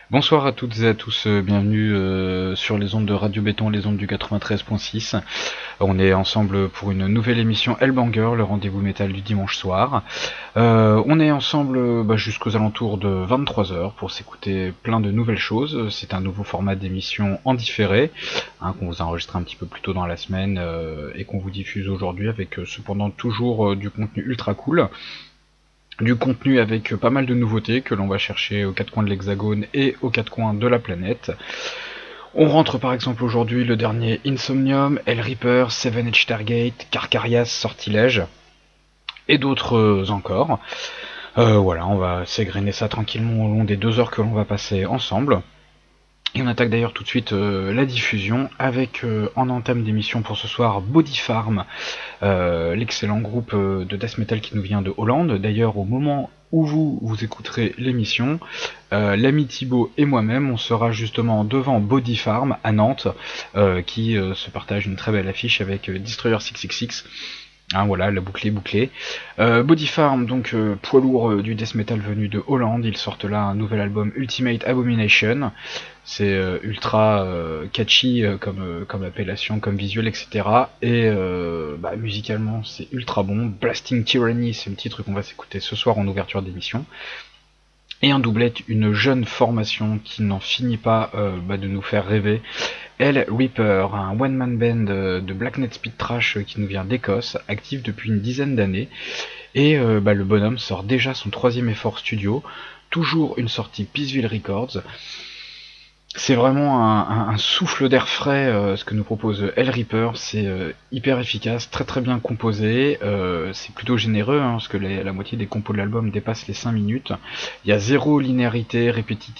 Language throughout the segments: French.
Bonsoir à toutes et à tous, bienvenue sur les ondes de Radio Béton, les ondes du 93.6. On est ensemble pour une nouvelle émission Hellbanger, le rendez-vous métal du dimanche soir. On est ensemble jusqu'aux alentours de 23h pour s'écouter plein de nouvelles choses. C'est un nouveau format d'émission en différé, qu'on vous a enregistré un petit peu plus tôt dans la semaine et qu'on vous diffuse aujourd'hui avec cependant toujours du contenu ultra cool. Du contenu avec pas mal de nouveautés que l'on va chercher aux quatre coins de l'hexagone et aux quatre coins de la planète. On rentre par exemple aujourd'hui le dernier Insomnium, Hellreaper, Seven Edge Stargate, Carcarias, Sortilège et d'autres encore. Voilà, on va s'égrener ça tranquillement au long des 2 heures que l'on va passer ensemble. Et on attaque d'ailleurs tout de suite la diffusion avec en entame d'émission pour ce soir Body Farm, l'excellent groupe de death metal qui nous vient de Hollande. D'ailleurs au moment où vous écouterez l'émission, l'ami Thibaut et moi-même on sera justement devant Body Farm à Nantes qui se partage une très belle affiche avec Destroyer 666. Voilà, la boucle est bouclée. Body Farm, donc poids lourd du death metal venu de Hollande, ils sortent là un nouvel album Ultimate Abomination. C'est ultra catchy comme appellation, comme visuel, etc. Et musicalement c'est ultra bon. Blasting Tyranny, c'est le titre qu'on va s'écouter ce soir en ouverture d'émission. Et en doublette, une jeune formation qui n'en finit pas de nous faire rêver. Hellreaper, un one-man band de Blacknet Speed Trash qui nous vient d'Écosse, actif depuis une dizaine d'années. Et le bonhomme sort déjà son 3e effort studio, toujours une sortie Peaceville Records. C'est vraiment un souffle d'air frais ce que nous propose Hellreaper, c'est hyper efficace, très très bien composé, c'est plutôt généreux parce que la moitié des compos de l'album dépassent les 5 minutes. Il y a zéro linéarité,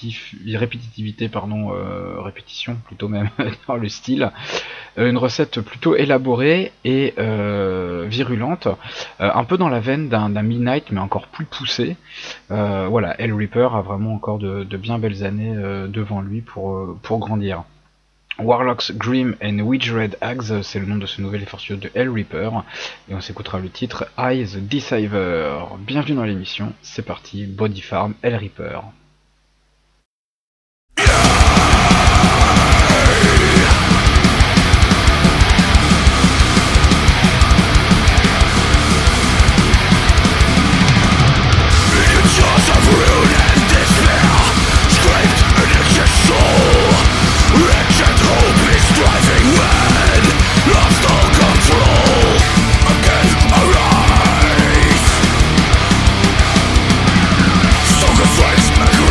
répétition plutôt même dans le style. Une recette plutôt élaborée et virulente, un peu dans la veine d'un Midnight mais encore plus poussé. Voilà, Hellreaper a vraiment encore de bien belles années devant lui pour grandir. Warlocks, Grim and Witch Red Hags, c'est le nom de ce nouvel effort studio de Hellreaper, et on s'écoutera le titre I the Deceiver. Bienvenue dans l'émission, c'est parti, Body Farm, Hellreaper. Driving mad, lost all control, again arise. So constraints,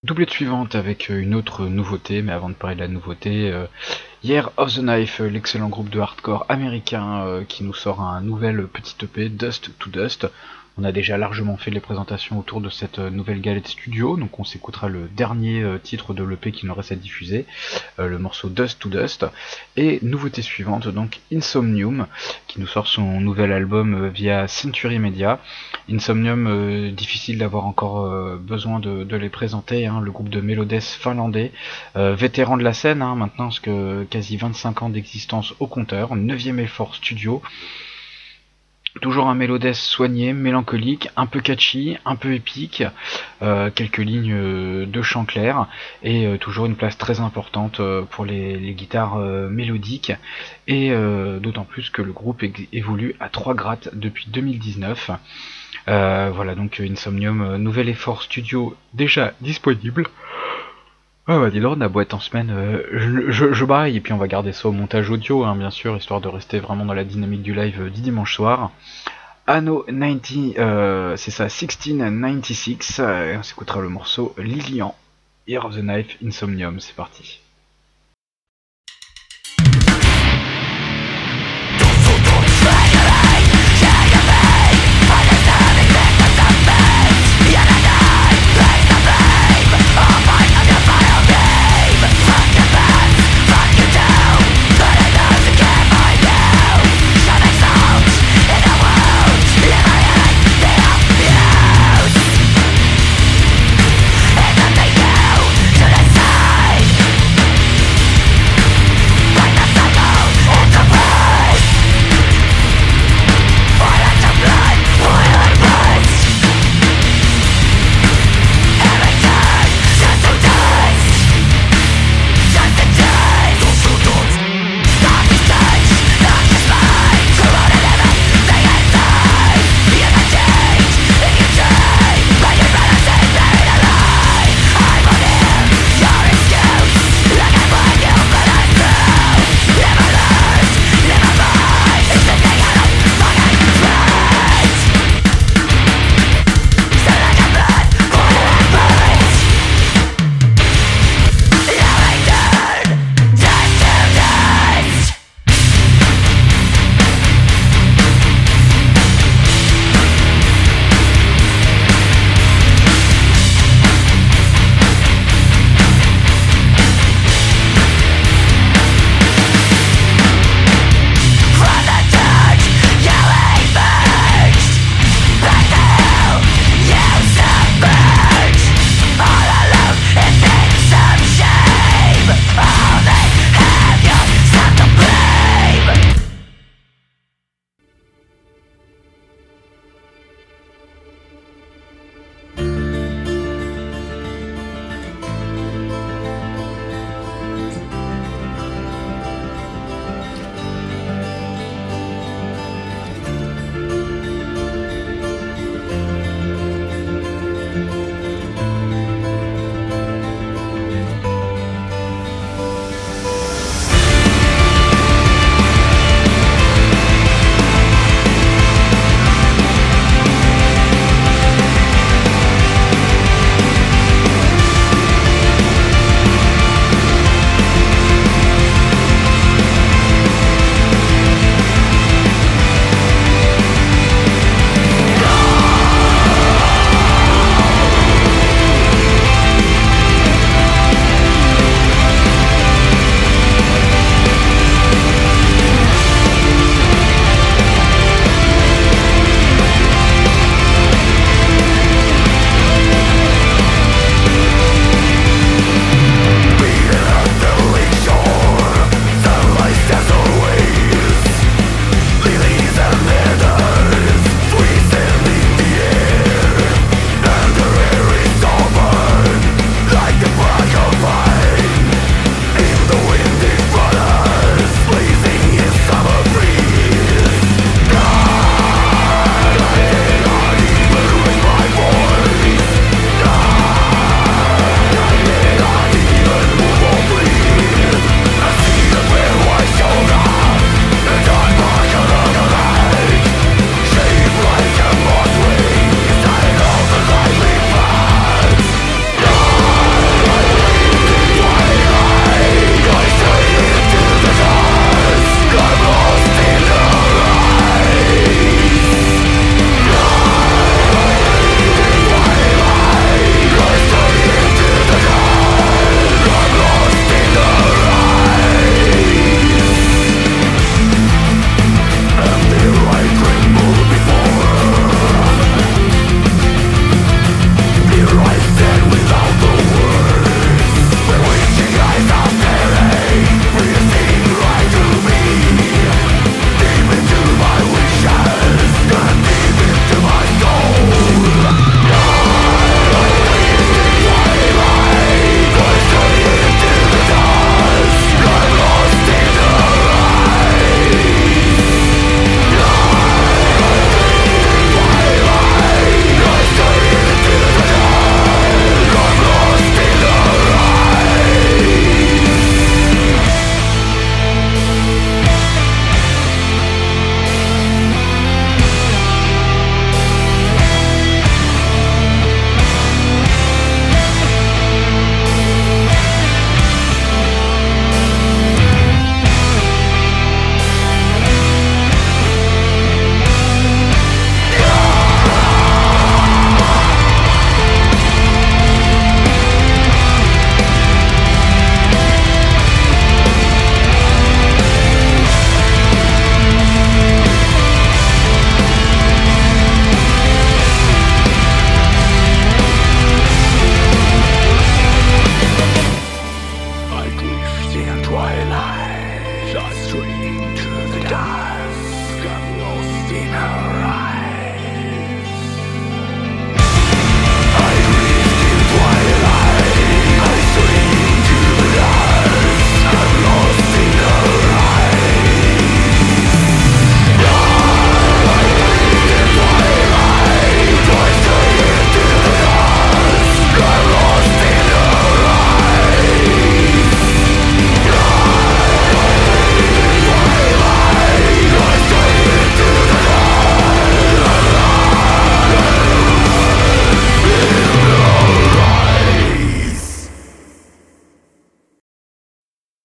doublette suivante avec une autre nouveauté, mais avant de parler de la nouveauté, Year of the Knife, l'excellent groupe de hardcore américain qui nous sort un nouvel petit EP, Dust to Dust. On a déjà largement fait les présentations autour de cette nouvelle galette studio, donc on s'écoutera le dernier titre de l'EP qui nous reste à diffuser, le morceau Dust to Dust. Et nouveauté suivante, donc Insomnium, qui nous sort son nouvel album via Century Media. Insomnium, difficile d'avoir encore besoin de les présenter, hein, le groupe de Melodeath finlandais, vétéran de la scène, hein, maintenant, parce que quasi 25 ans d'existence au compteur, 9ème effort studio. Toujours un Melodeath soigné, mélancolique, un peu catchy, un peu épique, quelques lignes de chant clair, et toujours une place très importante pour les guitares mélodiques, et d'autant plus que le groupe évolue à 3 grattes depuis 2019. Voilà, donc Insomnium, nouvel effort studio déjà disponible. Ouais, bah dis donc, on a beau être en semaine, je baille, et puis on va garder ça au montage audio, hein, bien sûr, histoire de rester vraiment dans la dynamique du live du dimanche soir. Anno 90, c'est ça, 1696, on s'écoutera le morceau Lilian, Year of the Knife, Insomnium, c'est parti. It's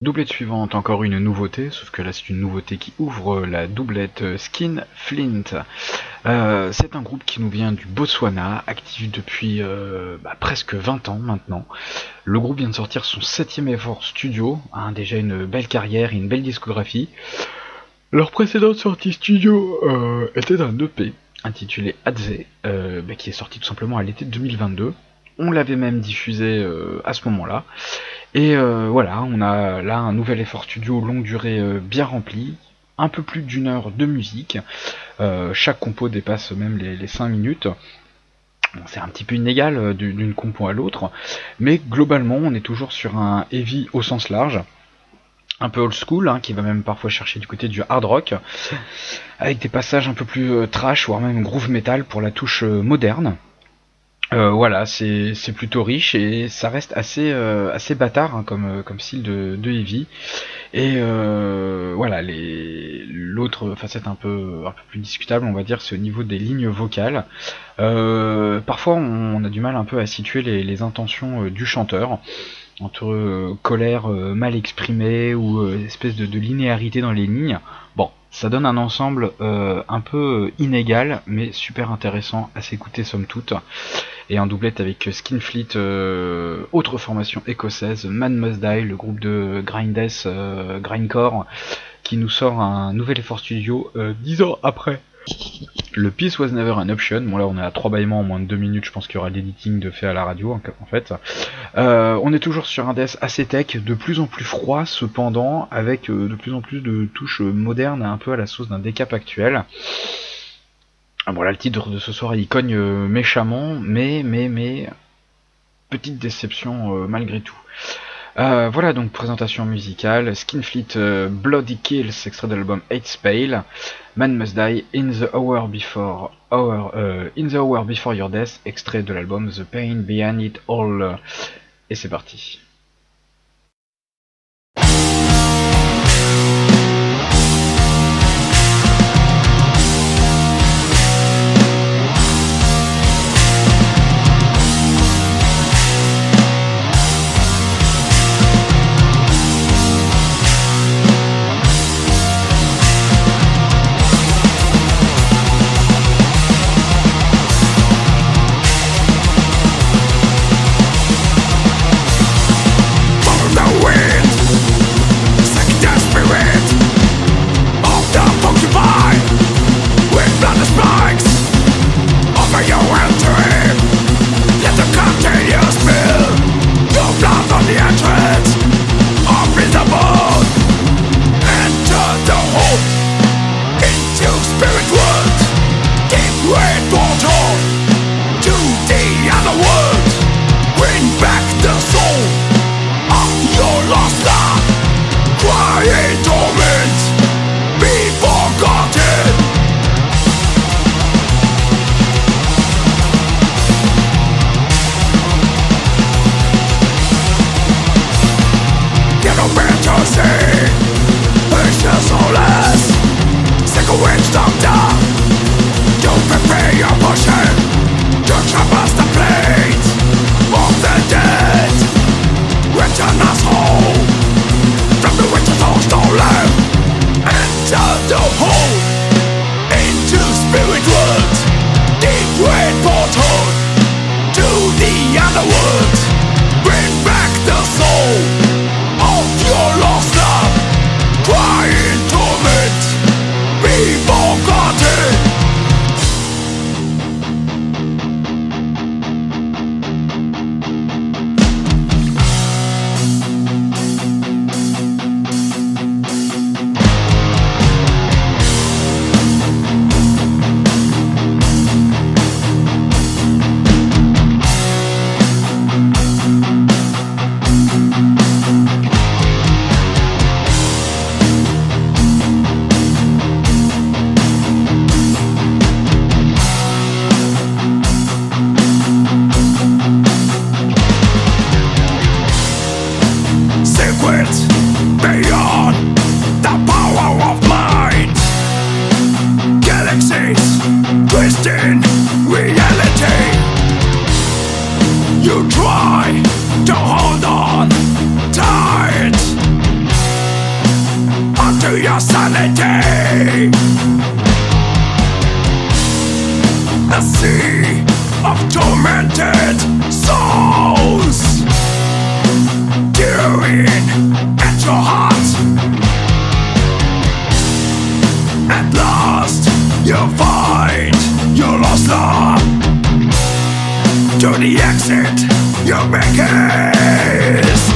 Doublette suivante, encore une nouveauté, sauf que là c'est une nouveauté qui ouvre la doublette Skinflint. C'est un groupe qui nous vient du Botswana, actif depuis presque 20 ans maintenant. Le groupe vient de sortir son 7ème effort studio, déjà une belle carrière et une belle discographie. Leur précédente sortie studio était un EP intitulé Adze, qui est sorti tout simplement à l'été 2022. On l'avait même diffusé à ce moment-là. Et voilà, on a là un nouvel effort studio longue durée bien rempli, un peu plus d'1 heure de musique, chaque compo dépasse même les 5 minutes, bon, c'est un petit peu inégal d'une compo à l'autre, mais globalement on est toujours sur un heavy au sens large, un peu old school, qui va même parfois chercher du côté du hard rock, avec des passages un peu plus trash, voire même groove metal pour la touche moderne. Voilà, c'est plutôt riche et ça reste assez bâtard comme style de heavy. Et voilà, l'autre facette un peu plus discutable, on va dire, c'est au niveau des lignes vocales. Parfois, on a du mal un peu à situer les intentions du chanteur, entre colère mal exprimée ou espèce de linéarité dans les lignes. Bon, ça donne un ensemble un peu inégal, mais super intéressant à s'écouter somme toute. Et en doublette avec Skinflint, autre formation écossaise, Man Must Die, le groupe de grindcore, qui nous sort un nouvel effort studio 10 ans après le Peace Was Never an Option. Bon là on est à 3 bâillements en moins de 2 minutes, je pense qu'il y aura l'editing de fait à la radio en fait. On est toujours sur un death assez tech, de plus en plus froid cependant, avec de plus en plus de touches modernes, un peu à la sauce d'un décap actuel. Bon là le titre de ce soir il cogne méchamment, mais petite déception malgré tout. Voilà donc présentation musicale, Skinflint Bloody Kills, extrait de l'album Hate Spale, Man Must Die, In the Hour Before Your Death, extrait de l'album The Pain Behind It All. Et c'est parti. You try to hold on tight, reality. A sea of tormented souls tearing at your heart. At last you find your lost love. To the exit you biggest.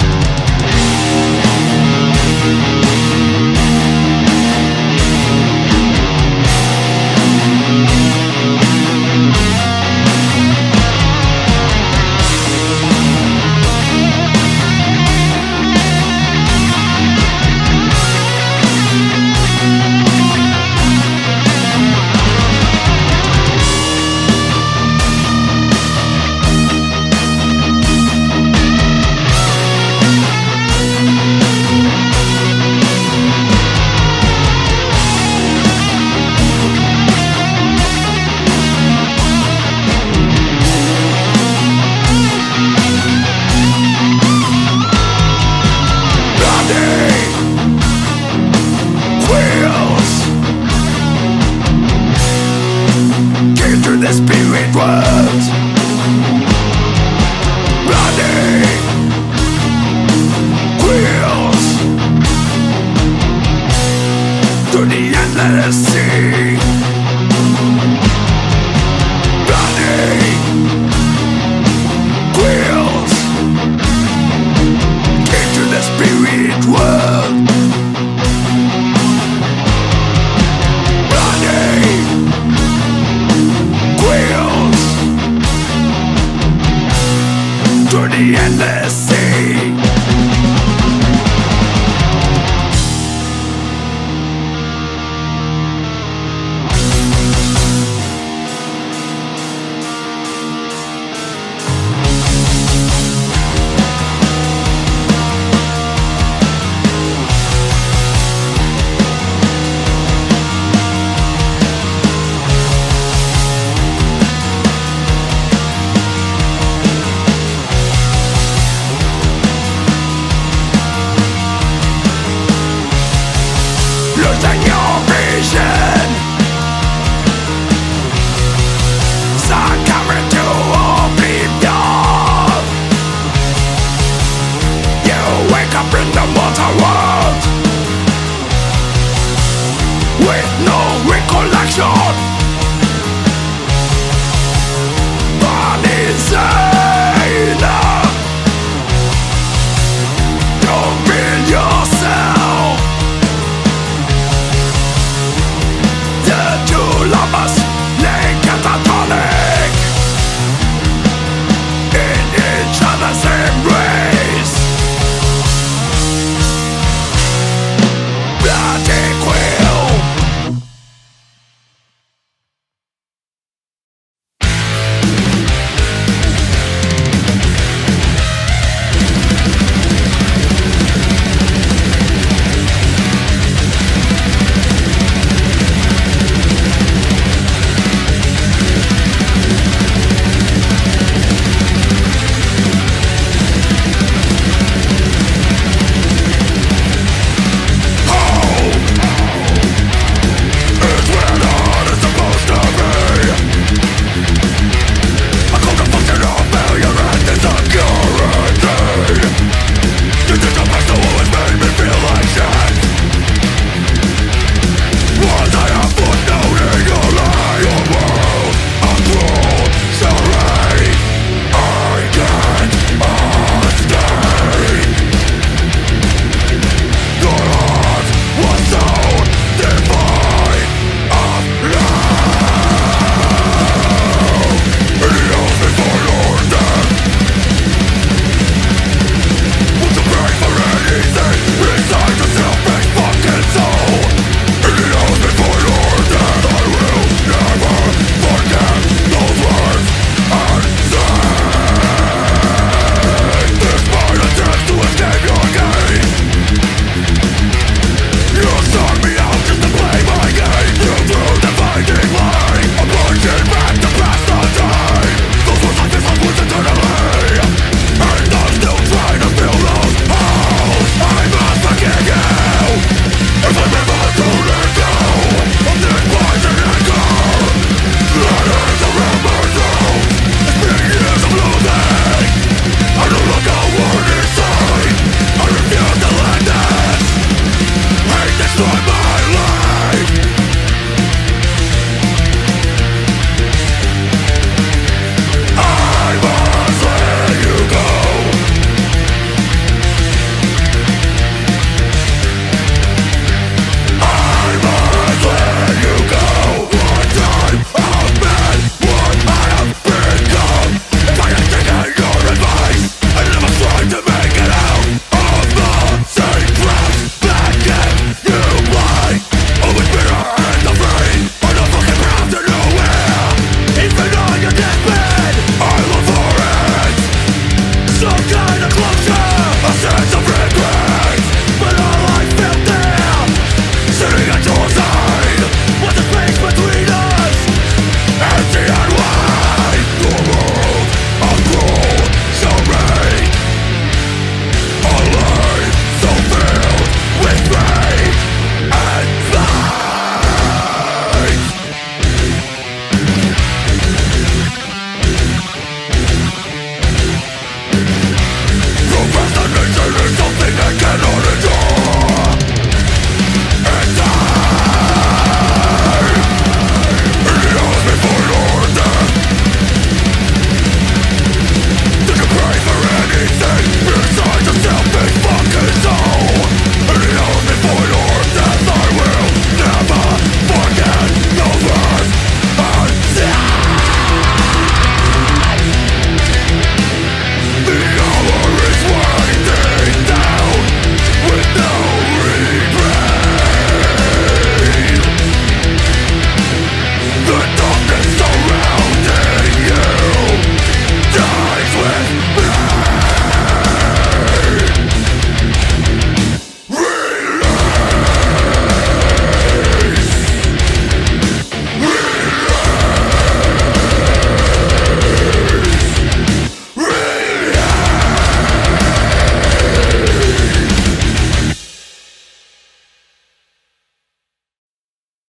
The spirit world, bloody wheels to the endless sea. Bloody wheels into the spirit world. To the endless sea. Losing your vision, succumbing to oblivion. You wake up in the mortal world with no recollection. Born insane, don't feel yourself. The two lovers lay catatonic in each other's embrace. Bloody quill.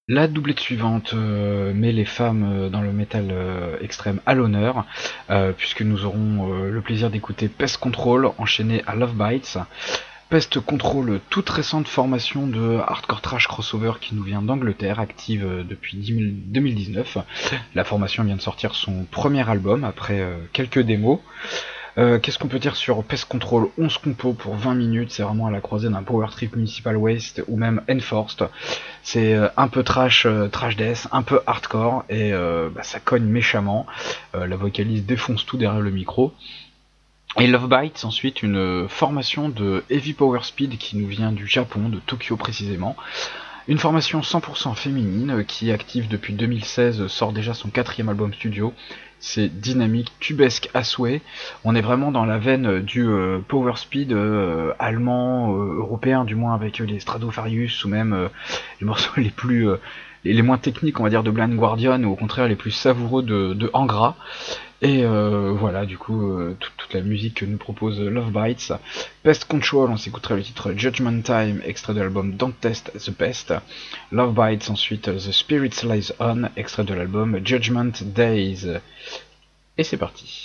La doublette suivante met les femmes dans le métal extrême à l'honneur, puisque nous aurons le plaisir d'écouter Pest Control enchaîné à Love Bites. Pest Control, toute récente formation de hardcore trash crossover qui nous vient d'Angleterre, active depuis 2019. La formation vient de sortir son premier album après quelques démos. Qu'est-ce qu'on peut dire sur Pest Control? 11 compos pour 20 minutes, c'est vraiment à la croisée d'un Power Trip Municipal Waste ou même Enforced. C'est un peu trash death, un peu hardcore, et ça cogne méchamment. La vocaliste défonce tout derrière le micro. Et Love Bites, ensuite, une formation de Heavy Power Speed qui nous vient du Japon, de Tokyo précisément. Une formation 100% féminine qui, active depuis 2016, sort déjà son 4e album studio. C'est dynamique, tubesque à souhait. On est vraiment dans la veine du power speed allemand, européen, du moins avec les Stradivarius ou même les morceaux les moins techniques, on va dire, de Blind Guardian, ou au contraire les plus savoureux de Angra. Et voilà, du coup, toute la musique que nous propose Love Bites. Pest Control, on s'écoutera le titre Judgment Time, extrait de l'album Don't Test the Pest. Love Bites, ensuite The Spirit Lies On, extrait de l'album Judgment Days. Et c'est parti.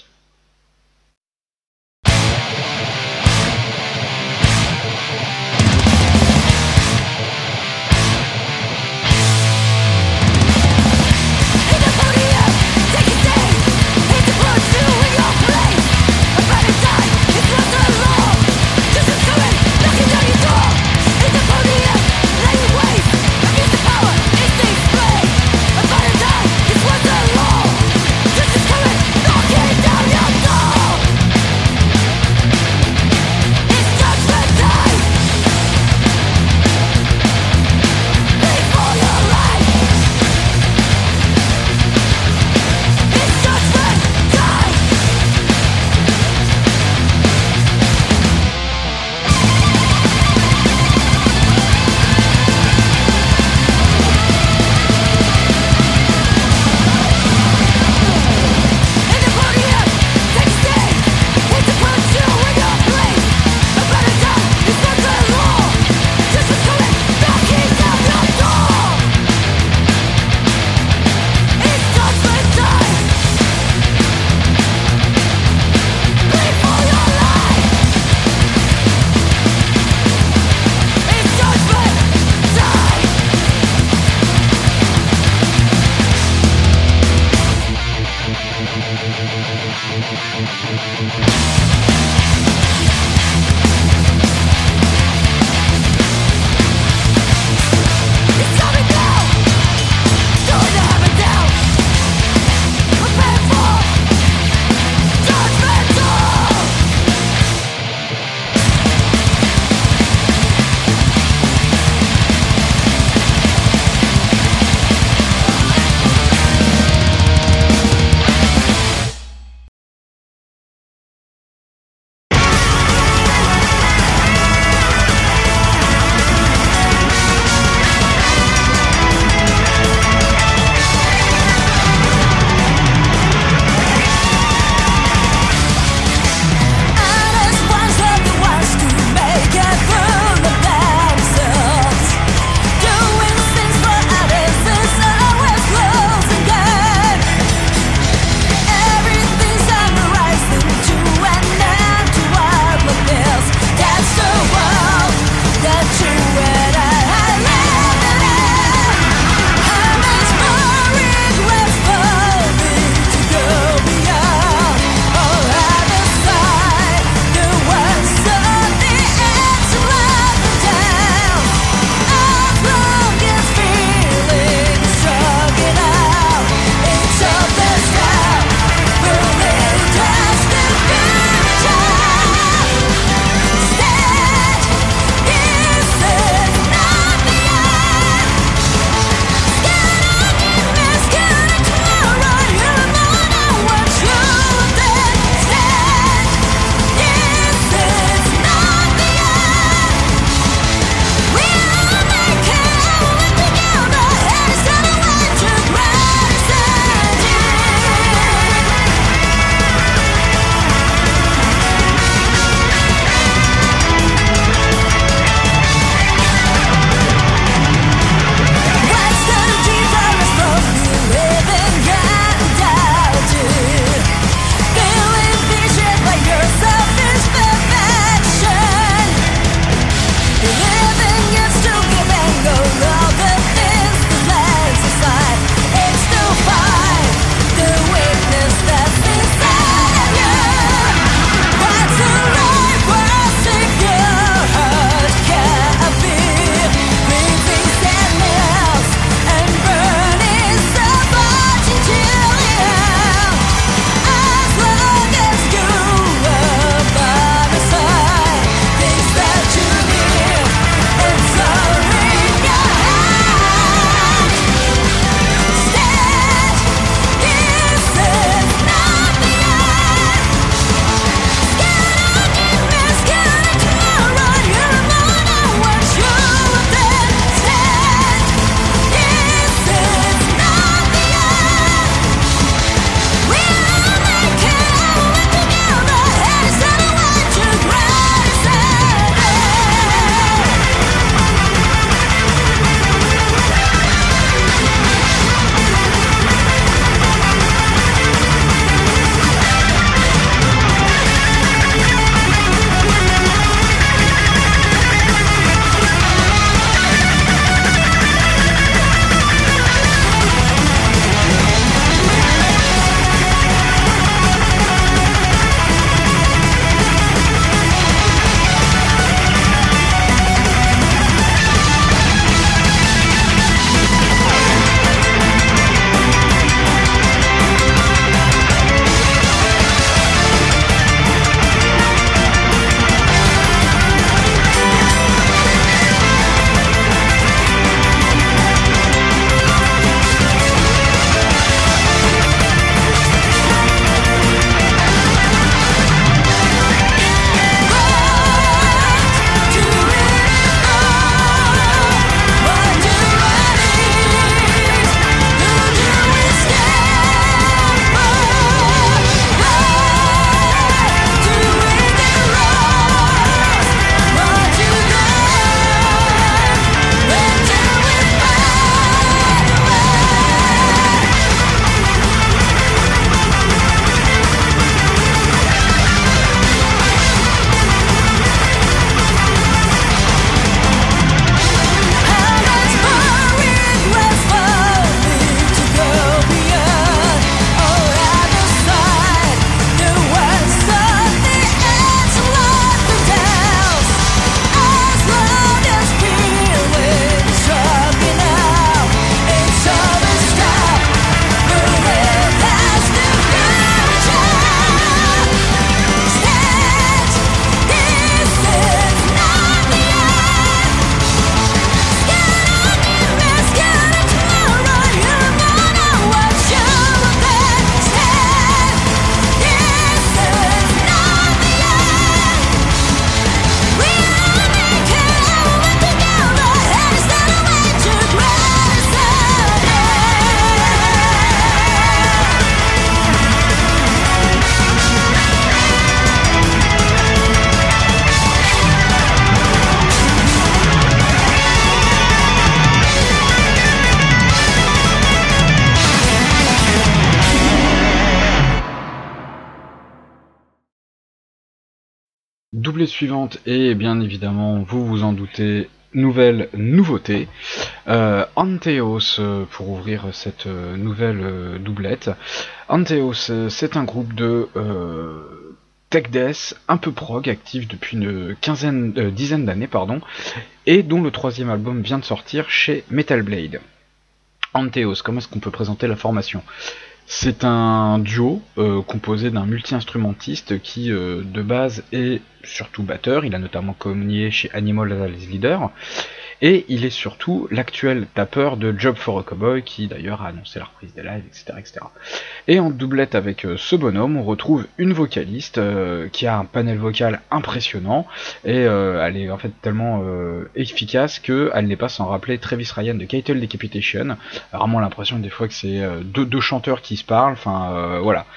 Doublée suivante, et bien évidemment, vous vous en doutez, nouvelle nouveauté. Anteos, pour ouvrir cette nouvelle doublette. Anteos, c'est un groupe de tech death un peu prog, actif depuis une dizaine d'années, et dont le 3e album vient de sortir chez Metal Blade. Anteos, comment est-ce qu'on peut présenter la formation ? C'est un duo composé d'un multi-instrumentiste qui, de base, est surtout batteur. Il a notamment cogné chez Animal as Leader. Et il est surtout l'actuel tapeur de Job for a Cowboy, qui d'ailleurs a annoncé la reprise des lives, etc. Et en doublette avec ce bonhomme, on retrouve une vocaliste qui a un panel vocal impressionnant, et elle est en fait tellement efficace qu'elle n'est pas sans rappeler Travis Ryan de Cattle Decapitation. Vraiment l'impression des fois que c'est deux chanteurs qui se parlent, voilà.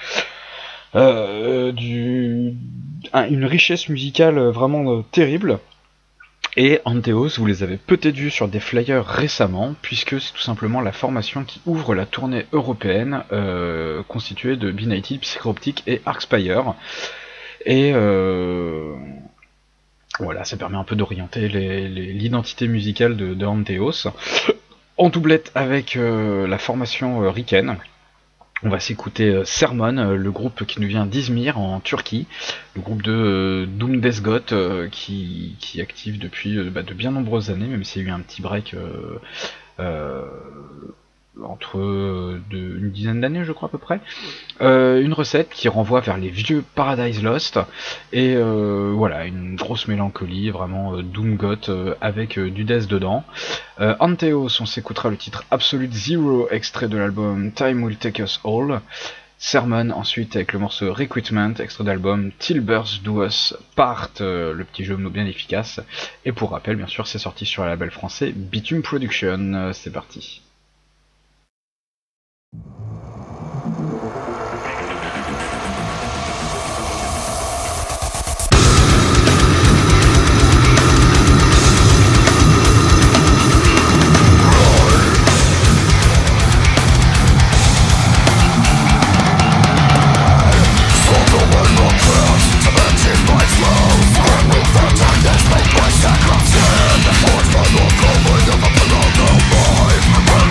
Une richesse musicale vraiment terrible. Et Anteos, vous les avez peut-être vus sur des flyers récemment, puisque c'est tout simplement la formation qui ouvre la tournée européenne, constituée de B-Nighted, Psychroptic et Arcspire. Et voilà, ça permet un peu d'orienter l'identité musicale de Anteos. En doublette avec la formation Riken. On va s'écouter Sermon, le groupe qui nous vient d'Izmir en Turquie, le groupe de Doom Death Goth qui est actif depuis de bien nombreuses années, même s'il y a eu un petit break entre une dizaine d'années, je crois à peu près. Une recette qui renvoie vers les vieux Paradise Lost, et voilà, une grosse mélancolie, vraiment Doom Goth avec du death dedans. Anteos, on s'écoutera le titre Absolute Zero, extrait de l'album Time Will Take Us All. Sermon ensuite avec le morceau Recruitment, extrait d'album Till Birds Do Us Part, le petit jeu bien efficace. Et pour rappel, bien sûr, c'est sorti sur le label français Bitume Production. C'est parti. Sacrifice, the force by the cover, the below the life.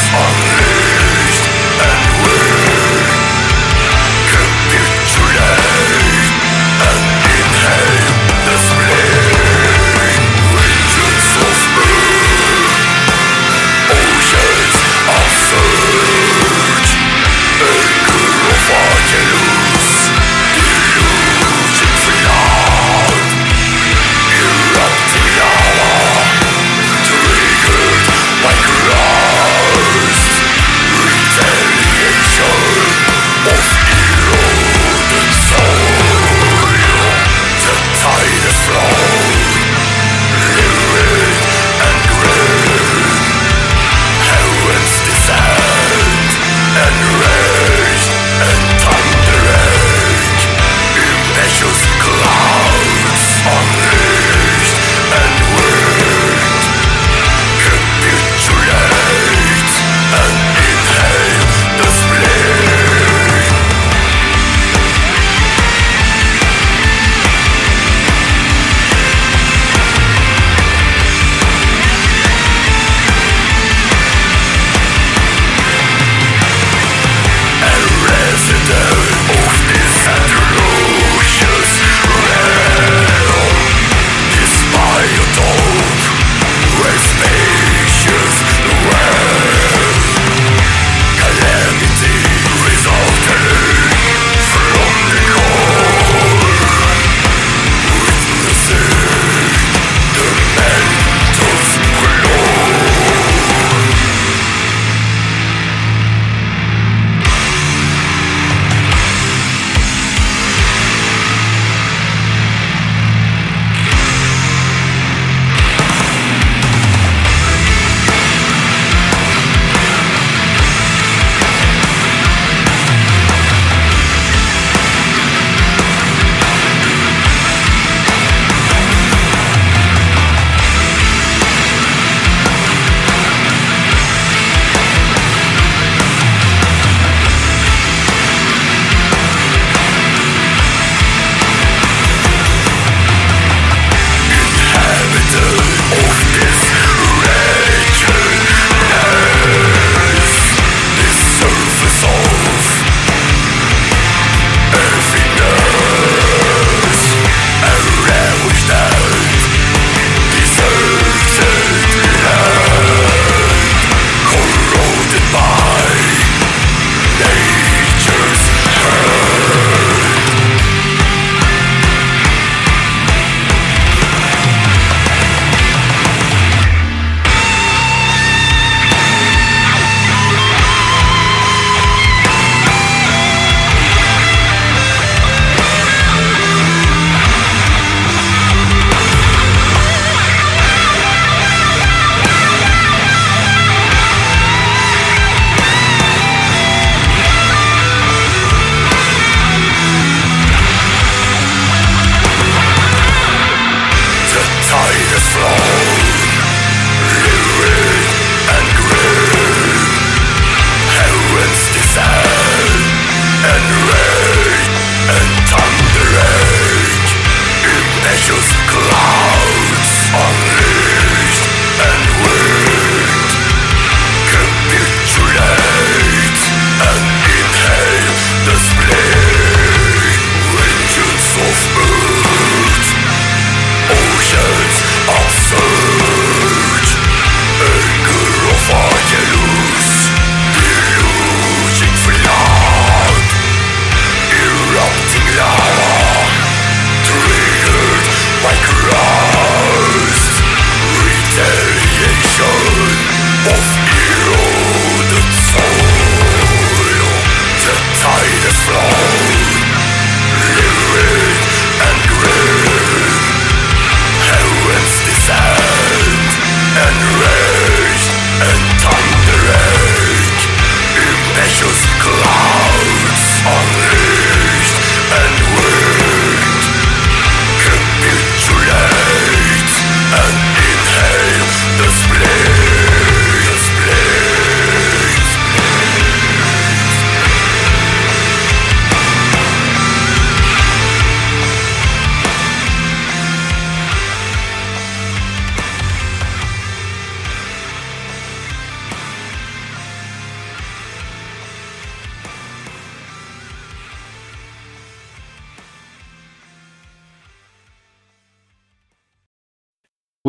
Like Christ, retaliate.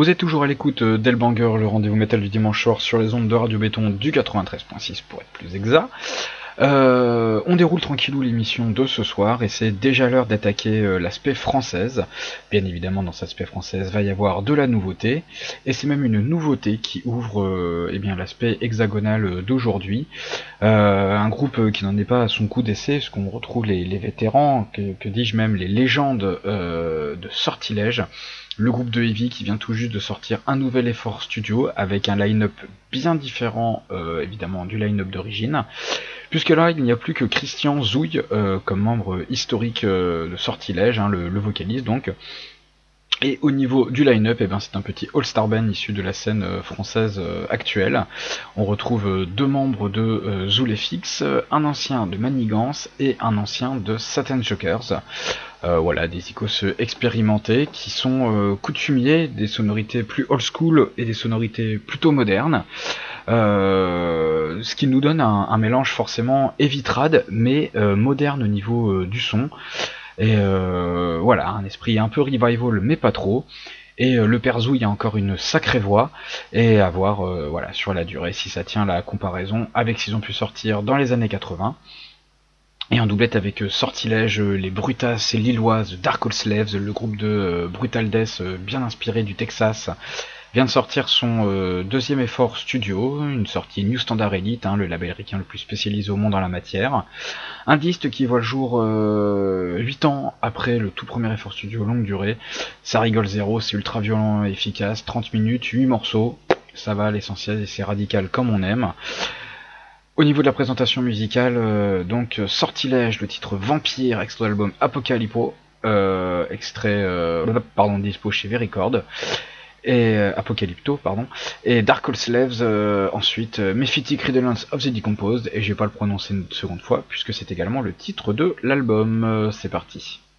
Vous êtes toujours à l'écoute d'Hellbanger, le rendez-vous métal du dimanche soir sur les ondes de Radio Béton du 93.6 pour être plus exact. On déroule tranquillou l'émission de ce soir et c'est déjà l'heure d'attaquer l'aspect française. Bien évidemment, dans cet aspect française va y avoir de la nouveauté et c'est même une nouveauté qui ouvre l'aspect hexagonal d'aujourd'hui. Un groupe qui n'en est pas à son coup d'essai, parce qu'on retrouve les vétérans, que dis-je même, les légendes de Sortilège. Le groupe de Heavy qui vient tout juste de sortir un nouvel effort studio avec un line-up bien différent évidemment du line-up d'origine, puisque là il n'y a plus que Christian Zouille comme membre historique de Sortilège, le vocaliste donc. Et au niveau du line-up, c'est un petit all-star band issu de la scène française actuelle. On retrouve deux membres de Zoulefix, un ancien de Manigance et un ancien de Satan Jokers. Voilà, des icos expérimentés qui sont coutumiers des sonorités plus old school et des sonorités plutôt modernes. Ce qui nous donne un mélange forcément heavy trad, mais moderne au niveau du son. Et voilà, un esprit un peu revival, mais pas trop. Et le Perzou, il y a encore une sacrée voix. Et à voir sur la durée si ça tient la comparaison avec ce qu'ils ont pu sortir dans les années 80. Et en doublette avec Sortilège, les Brutas et Lilloises, Dark Old Slaves, le groupe de Brutal Death bien inspiré du Texas, vient de sortir son deuxième effort studio, une sortie New Standard Elite, le label ricain le plus spécialisé au monde en la matière. Un disque qui voit le jour 8 ans après le tout premier effort studio longue durée. Ça rigole zéro, c'est ultra violent et efficace, 30 minutes, 8 morceaux, ça va à l'essentiel et c'est radical comme on aime. Au niveau de la présentation musicale, donc Sortilège, le titre Vampire, extrait de l'album Apocalypto, dispo chez V-Record, et Apocalypto, et Dark Old Slaves, ensuite Mephitic Redolence of the Decomposed, et je vais pas le prononcer une seconde fois, puisque c'est également le titre de l'album. C'est parti.